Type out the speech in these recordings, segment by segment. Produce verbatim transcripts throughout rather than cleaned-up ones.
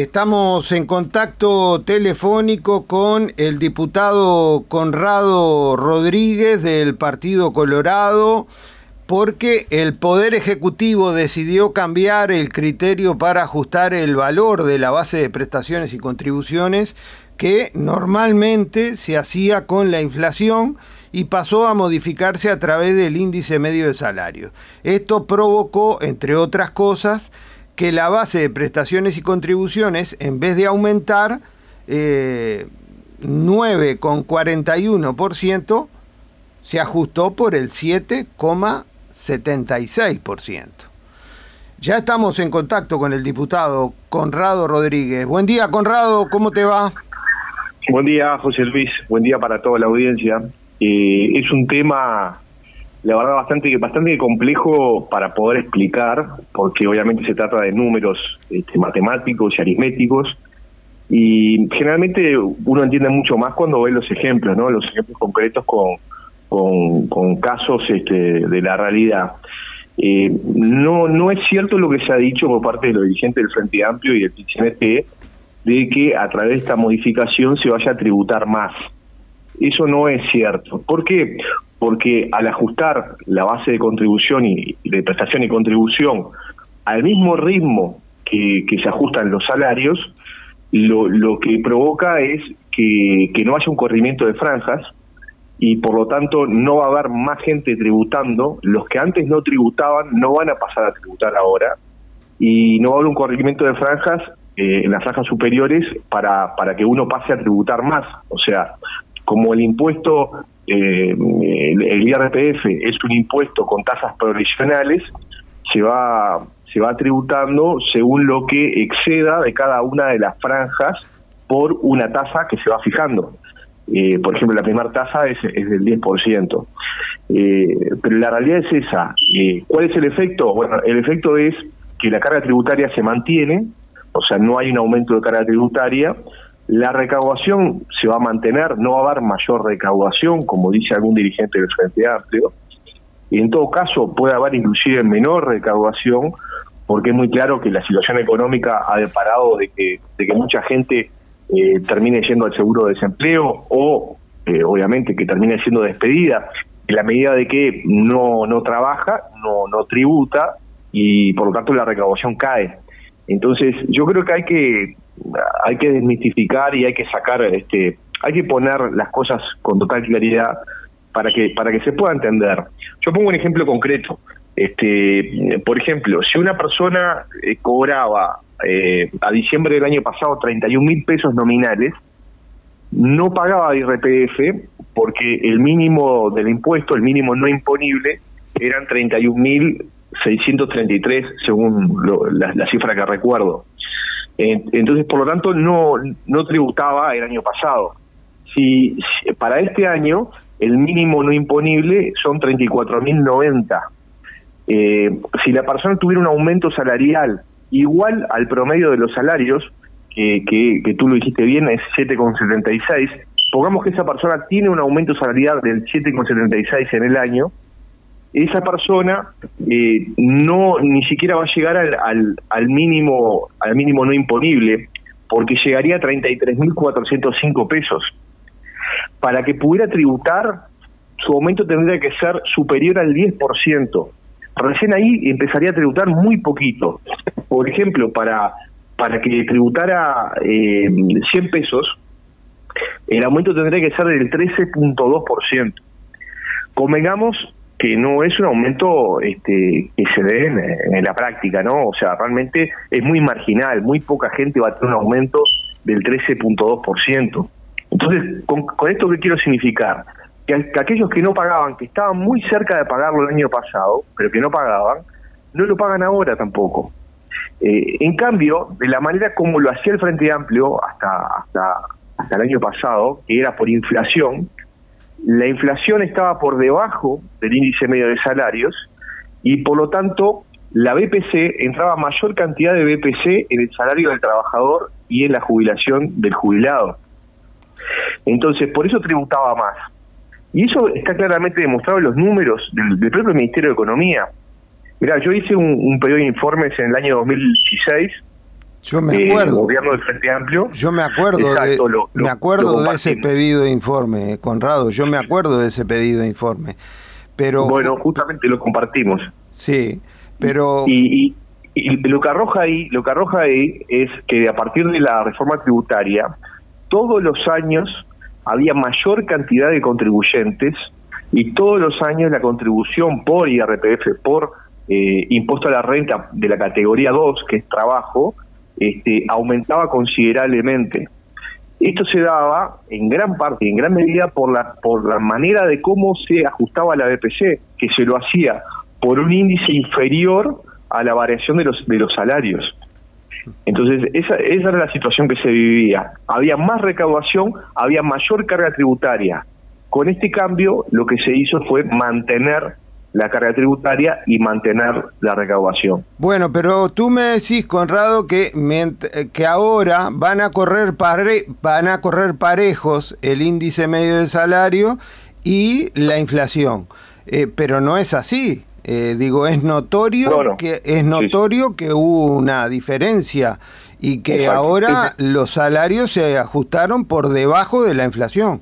Estamos en contacto telefónico con el diputado Conrado Rodríguez del Partido Colorado, porque el Poder Ejecutivo decidió cambiar el criterio para ajustar el valor de la base de prestaciones y contribuciones, que normalmente se hacía con la inflación y pasó a modificarse a través del índice medio de salario. Esto provocó, entre otras cosas, que la base de prestaciones y contribuciones, en vez de aumentar eh, nueve coma cuarenta y uno por ciento, se ajustó por el siete coma setenta y seis por ciento. Ya estamos en contacto con el diputado Conrado Rodríguez. Buen día, Conrado, ¿cómo te va? Buen día, José Luis. Buen día para toda la audiencia. Eh, es un tema, la verdad, bastante bastante complejo para poder explicar, porque obviamente se trata de números este, matemáticos y aritméticos, y generalmente uno entiende mucho más cuando ve los ejemplos, ¿no? Los ejemplos concretos con, con, con casos este, de la realidad. Eh, no, no es cierto lo que se ha dicho por parte de los dirigentes del Frente Amplio y del P C N T, de que a través de esta modificación se vaya a tributar más. Eso no es cierto. ¿Por qué? Porque al ajustar la base de contribución y de prestación y contribución al mismo ritmo que, que se ajustan los salarios, lo, lo que provoca es que, que no haya un corrimiento de franjas, y por lo tanto no va a haber más gente tributando. Los que antes no tributaban no van a pasar a tributar ahora, y no va a haber un corrimiento de franjas eh, en las franjas superiores para, para que uno pase a tributar más. O sea, como el impuesto, eh, el, el I R P F es un impuesto con tasas provisionales, se va, se va tributando según lo que exceda de cada una de las franjas por una tasa que se va fijando. Eh, por ejemplo, la primera tasa es, es del diez por ciento. Eh, pero la realidad es esa. Eh, ¿Cuál es el efecto? Bueno, el efecto es que la carga tributaria se mantiene, o sea, no hay un aumento de carga tributaria. La recaudación se va a mantener, no va a haber mayor recaudación, como dice algún dirigente del Frente Amplio. Y en todo caso puede haber inclusive menor recaudación, porque es muy claro que la situación económica ha deparado de que, de que mucha gente eh, termine yendo al seguro de desempleo, o eh, obviamente que termine siendo despedida, en la medida de que no, no trabaja, no, no tributa, y por lo tanto la recaudación cae. Entonces yo creo que hay que hay que desmistificar y hay que sacar, este, hay que poner las cosas con total claridad para que para que se pueda entender. Yo pongo un ejemplo concreto. Este, por ejemplo, si una persona eh, cobraba eh, a diciembre del año pasado treinta y un mil pesos nominales, no pagaba I R P F porque el mínimo del impuesto, el mínimo no imponible, eran treinta y un mil seiscientos treinta y tres según lo, la, la cifra que recuerdo. Entonces, por lo tanto, no no tributaba el año pasado. Si, si para este año el mínimo no imponible son treinta y cuatro mil noventa. Eh, si la persona tuviera un aumento salarial igual al promedio de los salarios, que, que, que tú lo dijiste bien, es siete coma setenta y seis, pongamos que esa persona tiene un aumento salarial del siete coma setenta y seis en el año, esa persona eh, no ni siquiera va a llegar al, al, al mínimo al mínimo no imponible, porque llegaría a treinta y tres mil cuatrocientos cinco pesos. Para que pudiera tributar, su aumento tendría que ser superior al diez por ciento. Recién ahí empezaría a tributar muy poquito. Por ejemplo, para para que tributara eh, cien pesos, el aumento tendría que ser del trece punto dos por ciento. Convengamos que no es un aumento este, que se dé en, en la práctica, ¿no? O sea, realmente es muy marginal, muy poca gente va a tener un aumento del trece punto dos por ciento. Entonces, con, con esto, ¿qué quiero significar? Que, que aquellos que no pagaban, que estaban muy cerca de pagarlo el año pasado, pero que no pagaban, no lo pagan ahora tampoco. Eh, en cambio, de la manera como lo hacía el Frente Amplio hasta, hasta, hasta el año pasado, que era por inflación, la inflación estaba por debajo del índice medio de salarios, y por lo tanto la B P C entraba mayor cantidad de B P C en el salario del trabajador y en la jubilación del jubilado. Entonces, por eso tributaba más. Y eso está claramente demostrado en los números del, del propio Ministerio de Economía. Mirá, yo hice un, un periodo de informes en el año dos mil dieciséis Yo me acuerdo. El gobierno del Frente Amplio. Yo me acuerdo Exacto, de, lo, me lo, acuerdo lo de ese pedido de informe, Conrado. Yo me acuerdo de ese pedido de informe. Pero bueno, justamente lo compartimos. Sí, pero y, y, y lo que arroja ahí, lo que arroja ahí es que a partir de la reforma tributaria, todos los años había mayor cantidad de contribuyentes y todos los años la contribución por I R P F, por eh, impuesto a la renta de la categoría dos, que es trabajo, este, aumentaba considerablemente. Esto se daba en gran parte, en gran medida, por la por la manera de cómo se ajustaba la B P C, que se lo hacía por un índice inferior a la variación de los de los salarios. Entonces, esa, esa era la situación que se vivía. Había más recaudación, había mayor carga tributaria. Con este cambio, lo que se hizo fue mantener la carga tributaria y mantener la recaudación. Bueno, pero tú me decís, Conrado, que que ahora van a correr pare, van a correr parejos el índice medio de salario y la inflación. Eh, pero no es así. Eh, digo, es notorio no, no. que es notorio sí. que hubo una diferencia y que Exacto. ahora sí. los salarios se ajustaron por debajo de la inflación.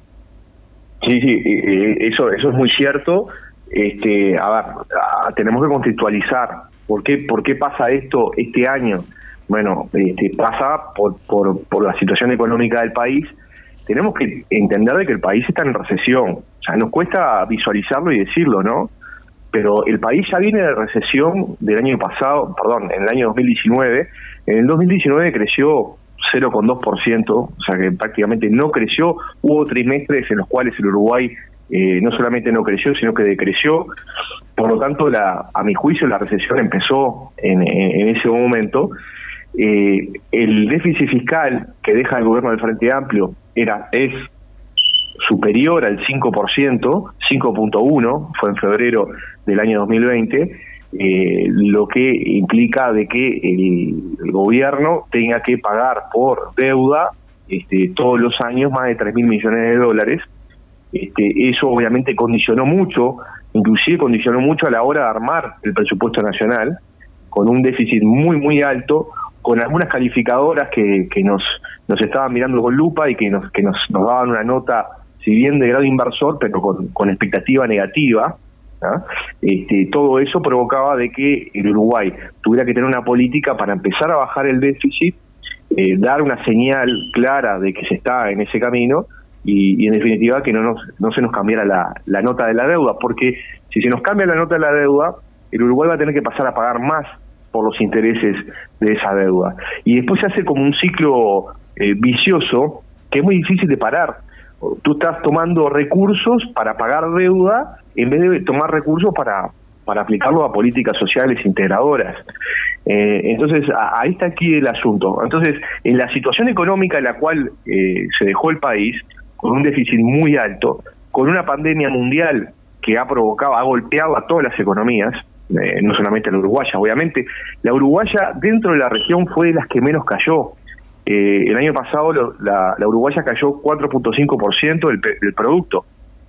Sí, sí, eso eso es muy cierto. Este, a ver, a, tenemos que contextualizar por qué por qué pasa esto este año. Bueno, este, pasa por, por por la situación económica del país. Tenemos que entender de que el país está en recesión. O sea, nos cuesta visualizarlo y decirlo, ¿no? Pero el país ya viene de recesión del año pasado, perdón, en el año dos mil diecinueve. En el dos mil diecinueve creció cero coma dos por ciento, o sea que prácticamente no creció. Hubo trimestres en los cuales el Uruguay eh, no solamente no creció, sino que decreció. Por lo tanto, la, a mi juicio, la recesión empezó en, en, en ese momento. Eh, el déficit fiscal que deja el gobierno del Frente Amplio era es superior al cinco por ciento, cinco punto uno, fue en febrero del año dos mil veinte, eh, lo que implica de que el, el gobierno tenga que pagar por deuda este, todos los años más de tres mil millones de dólares. Este, eso obviamente condicionó mucho, inclusive condicionó mucho a la hora de armar el presupuesto nacional, con un déficit muy muy alto, con algunas calificadoras que, que nos nos estaban mirando con lupa y que nos que nos, nos daban una nota, si bien de grado inversor, pero con, con expectativa negativa. ¿Ah? Este, todo eso provocaba de que el Uruguay tuviera que tener una política para empezar a bajar el déficit, eh, dar una señal clara de que se está en ese camino y, y en definitiva que no nos, no se nos cambiara la, la nota de la deuda, porque si se nos cambia la nota de la deuda, el Uruguay va a tener que pasar a pagar más por los intereses de esa deuda. Y después se hace como un ciclo eh, vicioso que es muy difícil de parar. Tú estás tomando recursos para pagar deuda en vez de tomar recursos para, para aplicarlo a políticas sociales integradoras. Eh, entonces, a, ahí está aquí el asunto. Entonces, en la situación económica en la cual eh, se dejó el país, con un déficit muy alto, con una pandemia mundial que ha provocado, ha golpeado a todas las economías, eh, no solamente la uruguaya, obviamente, la uruguaya dentro de la región fue de las que menos cayó. Eh, el año pasado lo, la, la uruguaya cayó cuatro punto cinco por ciento del, del producto.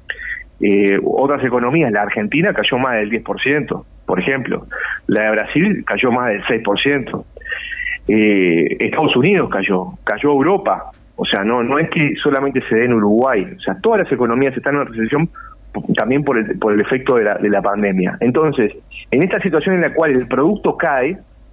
Eh, otras economías, la Argentina cayó más del diez por ciento, por ejemplo. La de Brasil cayó más del seis por ciento. Eh, Estados Unidos cayó, cayó Europa. O sea, no no es que solamente se dé en Uruguay. O sea, todas las economías están en recesión también por el, por el efecto de la, de la pandemia. Entonces, en esta situación en la cual el producto cae,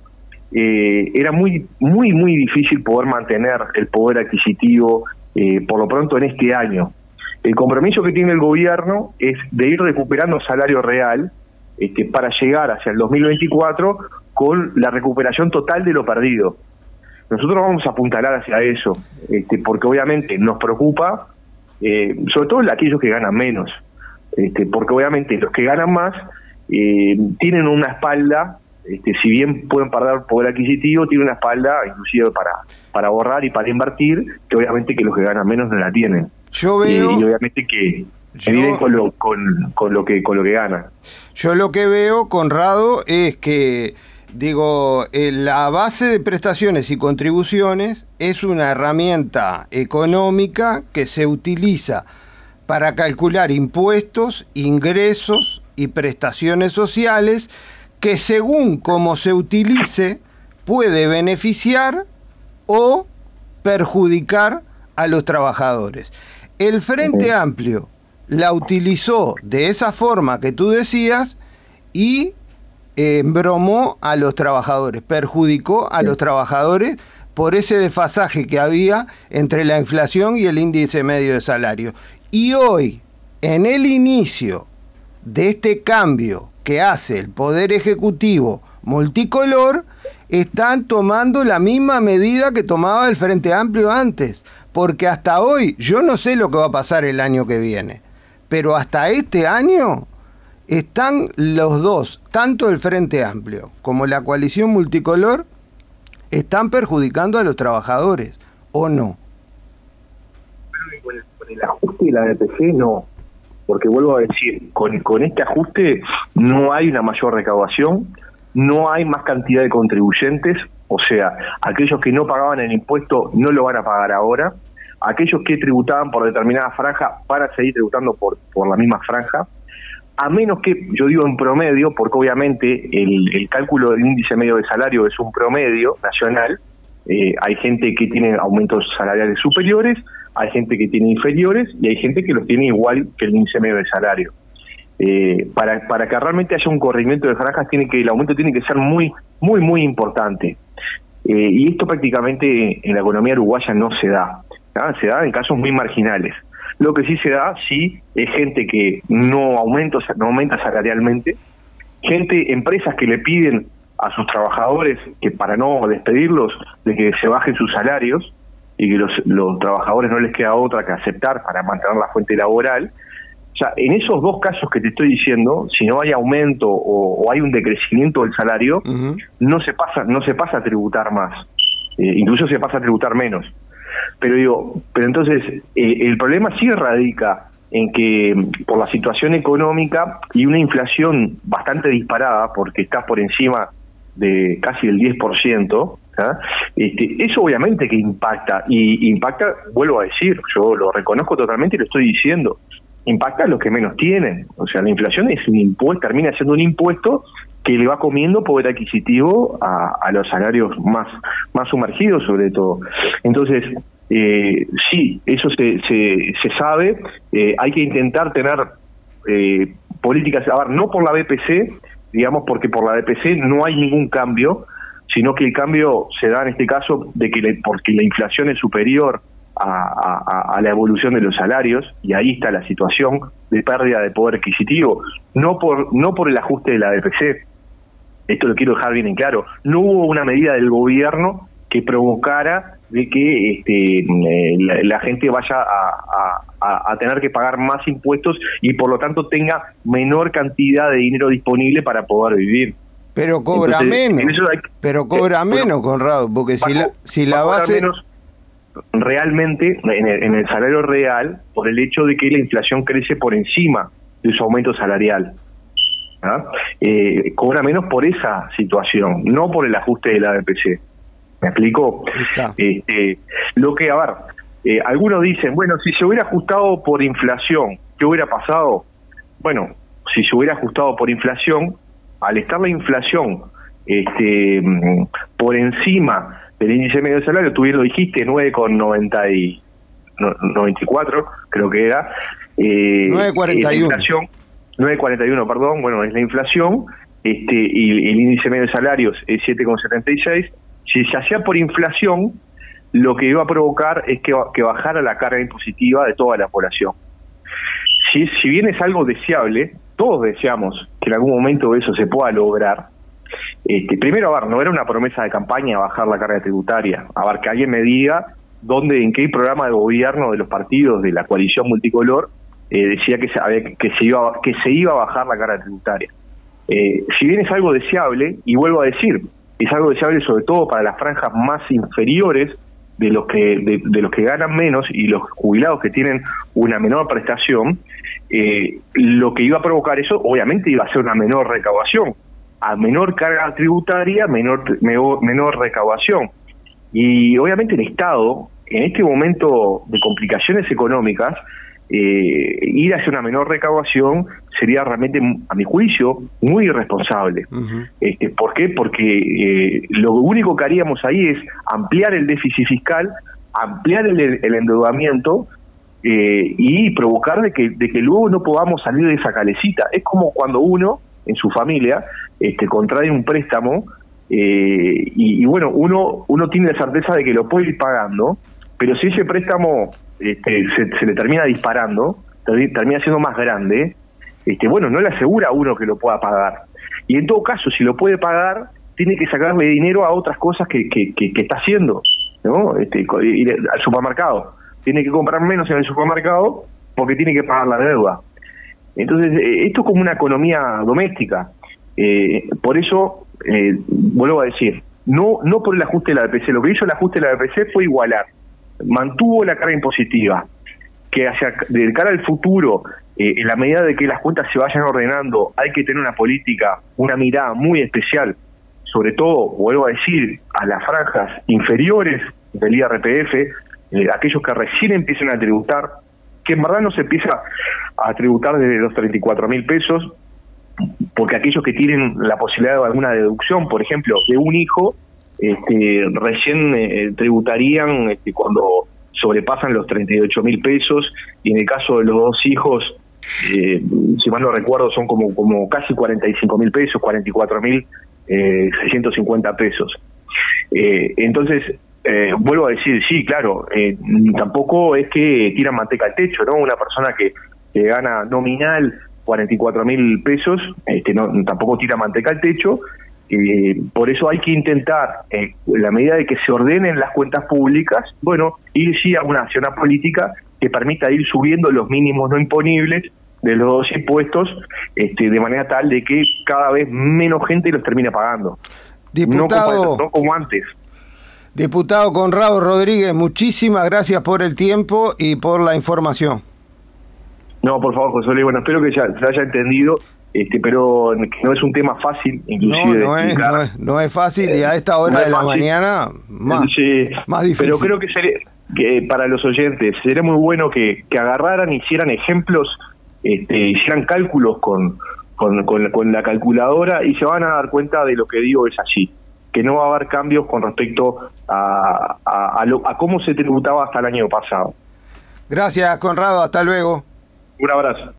Eh, era muy muy muy difícil poder mantener el poder adquisitivo eh, por lo pronto en este año. El compromiso que tiene el gobierno es de ir recuperando salario real este, para llegar hacia el dos mil veinticuatro con la recuperación total de lo perdido. Nosotros vamos a apuntalar hacia eso, este, porque obviamente nos preocupa, eh, sobre todo aquellos que ganan menos, este, porque obviamente los que ganan más eh, tienen una espalda. Este, si bien pueden perder poder adquisitivo, tiene una espalda inclusive para para ahorrar y para invertir, que obviamente que los que ganan menos no la tienen. Yo veo, eh, y obviamente que yo, viven con lo con, con lo que con lo que ganan. Yo lo que veo, Conrado, es que digo eh, la base de prestaciones y contribuciones es una herramienta económica que se utiliza para calcular impuestos, ingresos y prestaciones sociales, que según cómo se utilice puede beneficiar o perjudicar a los trabajadores. El Frente Amplio la utilizó de esa forma que tú decías y eh, embromó a los trabajadores, perjudicó a los trabajadores por ese desfasaje que había entre la inflación y el índice medio de salario. Y hoy, en el inicio de este cambio que hace el Poder Ejecutivo multicolor, están tomando la misma medida que tomaba el Frente Amplio antes, porque hasta hoy, yo no sé lo que va a pasar el año que viene, pero hasta este año están los dos, tanto el Frente Amplio como la coalición multicolor, están perjudicando a los trabajadores, ¿o no? Con el, con el ajuste de la A D P C no, porque vuelvo a decir, con, con este ajuste no hay una mayor recaudación, no hay más cantidad de contribuyentes, o sea, aquellos que no pagaban el impuesto no lo van a pagar ahora, aquellos que tributaban por determinada franja van a seguir tributando por, por la misma franja, a menos que, yo digo en promedio, porque obviamente el, el cálculo del índice medio de salario es un promedio nacional, eh, hay gente que tiene aumentos salariales superiores, hay gente que tiene inferiores y hay gente que los tiene igual que el índice medio de salario. Eh, para, para que realmente haya un corrimiento de franjas, tiene que el aumento tiene que ser muy, muy, muy importante. Eh, y esto prácticamente en la economía uruguaya no se da, ¿no? Se da en casos muy marginales. Lo que sí se da, sí, es gente que no aumenta, no aumenta salarialmente, gente, empresas que le piden a sus trabajadores que para no despedirlos, de que se bajen sus salarios y que los, los trabajadores no les queda otra que aceptar para mantener la fuente laboral. O sea, en esos dos casos que te estoy diciendo, si no hay aumento o, o hay un decrecimiento del salario, uh-huh. no se pasa, no se pasa a tributar más, eh, incluso se pasa a tributar menos. Pero digo, pero entonces eh, el problema sí radica en que por la situación económica y una inflación bastante disparada, porque está por encima de casi el diez por ciento, ¿ah? este, eso obviamente que impacta, y impacta, vuelvo a decir, yo lo reconozco totalmente y lo estoy diciendo, impacta a los que menos tienen. O sea, la inflación es un impuesto, termina siendo un impuesto que le va comiendo poder adquisitivo a, a los salarios más, más sumergidos sobre todo. Entonces, eh, sí, eso se, se, se sabe, eh, hay que intentar tener eh, políticas, a ver, no por la B P C, digamos, porque por la B P C no hay ningún cambio, sino que el cambio se da en este caso de que le, porque la inflación es superior a, a, a la evolución de los salarios, y ahí está la situación de pérdida de poder adquisitivo, no por, no por el ajuste de la B P C. Esto lo quiero dejar bien en claro, no hubo una medida del gobierno que provocara de que este, eh, la, la gente vaya a, a, a tener que pagar más impuestos y por lo tanto tenga menor cantidad de dinero disponible para poder vivir. Pero cobra Entonces, menos, hay, pero cobra eh, menos, bueno, Conrado, porque si la, si la base... Menos realmente en el, en el salario real por el hecho de que la inflación crece por encima de su aumento salarial. ¿Ah? Eh, cobra menos por esa situación, no por el ajuste de la B P C. ¿Me explico? Este, lo que, a ver, eh, algunos dicen, bueno, si se hubiera ajustado por inflación, ¿qué hubiera pasado? Bueno, si se hubiera ajustado por inflación, al estar la inflación este, por encima del índice medio de salario, tú bien lo dijiste, nueve coma noventa y cuatro, creo que era. Eh, nueve coma cuarenta y uno. nueve coma cuarenta y uno, perdón, bueno, es la inflación, este y el índice medio de salarios es siete coma setenta y seis. Si se hacía por inflación, lo que iba a provocar es que, que bajara la carga impositiva de toda la población. Si, si bien es algo deseable, todos deseamos que en algún momento eso se pueda lograr. Este, primero, a ver, no era una promesa de campaña bajar la carga tributaria. A ver, que alguien me diga dónde, en qué programa de gobierno de los partidos de la coalición multicolor eh, decía que se, había, que, se iba, que se iba a bajar la carga tributaria. Eh, si bien es algo deseable, y vuelvo a decir, es algo deseable sobre todo para las franjas más inferiores de los que de, de los que ganan menos y los jubilados que tienen una menor prestación, eh, lo que iba a provocar eso obviamente iba a ser una menor recaudación. A menor carga tributaria, menor, menor, menor recaudación. Y obviamente el Estado, en este momento de complicaciones económicas, eh, ir hacia una menor recaudación sería realmente, a mi juicio, muy irresponsable. Uh-huh. Este, ¿Por qué? Porque eh, lo único que haríamos ahí es ampliar el déficit fiscal, ampliar el, el endeudamiento eh, y provocar de que, de que luego no podamos salir de esa calecita. Es como cuando uno, en su familia, este, contrae un préstamo eh, y, y bueno, uno, uno tiene la certeza de que lo puede ir pagando, pero si ese préstamo este, se, se le termina disparando, termina siendo más grande, este, bueno, no le asegura a uno que lo pueda pagar. Y en todo caso, si lo puede pagar, tiene que sacarle dinero a otras cosas que, que, que, que está haciendo, ¿no? Este, ir al supermercado. Tiene que comprar menos en el supermercado porque tiene que pagar la deuda. Entonces, esto es como una economía doméstica. Eh, por eso, eh, vuelvo a decir, no, no por el ajuste de la B P C. Lo que hizo el ajuste de la B P C fue igualar. Mantuvo la carga impositiva, que hacia de cara al futuro, eh, en la medida de que las cuentas se vayan ordenando, hay que tener una política, una mirada muy especial, sobre todo, vuelvo a decir, a las franjas inferiores del I R P F, eh, aquellos que recién empiezan a tributar, que en verdad no se empieza a tributar desde los treinta y cuatro mil pesos, porque aquellos que tienen la posibilidad de alguna deducción, por ejemplo, de un hijo, este, recién eh, tributarían este, cuando sobrepasan los treinta y ocho mil pesos, y en el caso de los dos hijos, eh, si mal no recuerdo, son como, como casi cuarenta y cinco mil pesos, cuarenta y cuatro mil seiscientos cincuenta pesos. Eh, entonces, eh, vuelvo a decir, sí, claro, eh, tampoco es que tiran manteca al techo, ¿no? Una persona que, que gana nominal cuarenta y cuatro mil pesos, este, no, tampoco tira manteca al techo. Eh, por eso hay que intentar, eh, en la medida de que se ordenen las cuentas públicas, bueno, ir sí a una acción política que permita ir subiendo los mínimos no imponibles de los dos impuestos, este, de manera tal de que cada vez menos gente los termina pagando. Diputado, no como, no como antes. Diputado Conrado Rodríguez, muchísimas gracias por el tiempo y por la información. No, por favor, José Luis, bueno, espero que ya se haya entendido. Este, pero no es un tema fácil, inclusive. No, no, es, no, es, no es fácil, y a esta hora no de la fácil. mañana más, sí, más difícil. Pero creo que, sería, que para los oyentes sería muy bueno que, que agarraran, hicieran ejemplos, este, hicieran cálculos con, con, con, con la calculadora y se van a dar cuenta de lo que digo es así, que no va a haber cambios con respecto a, a, a, lo, a cómo se tributaba hasta el año pasado. Gracias, Conrado, hasta luego. Un abrazo.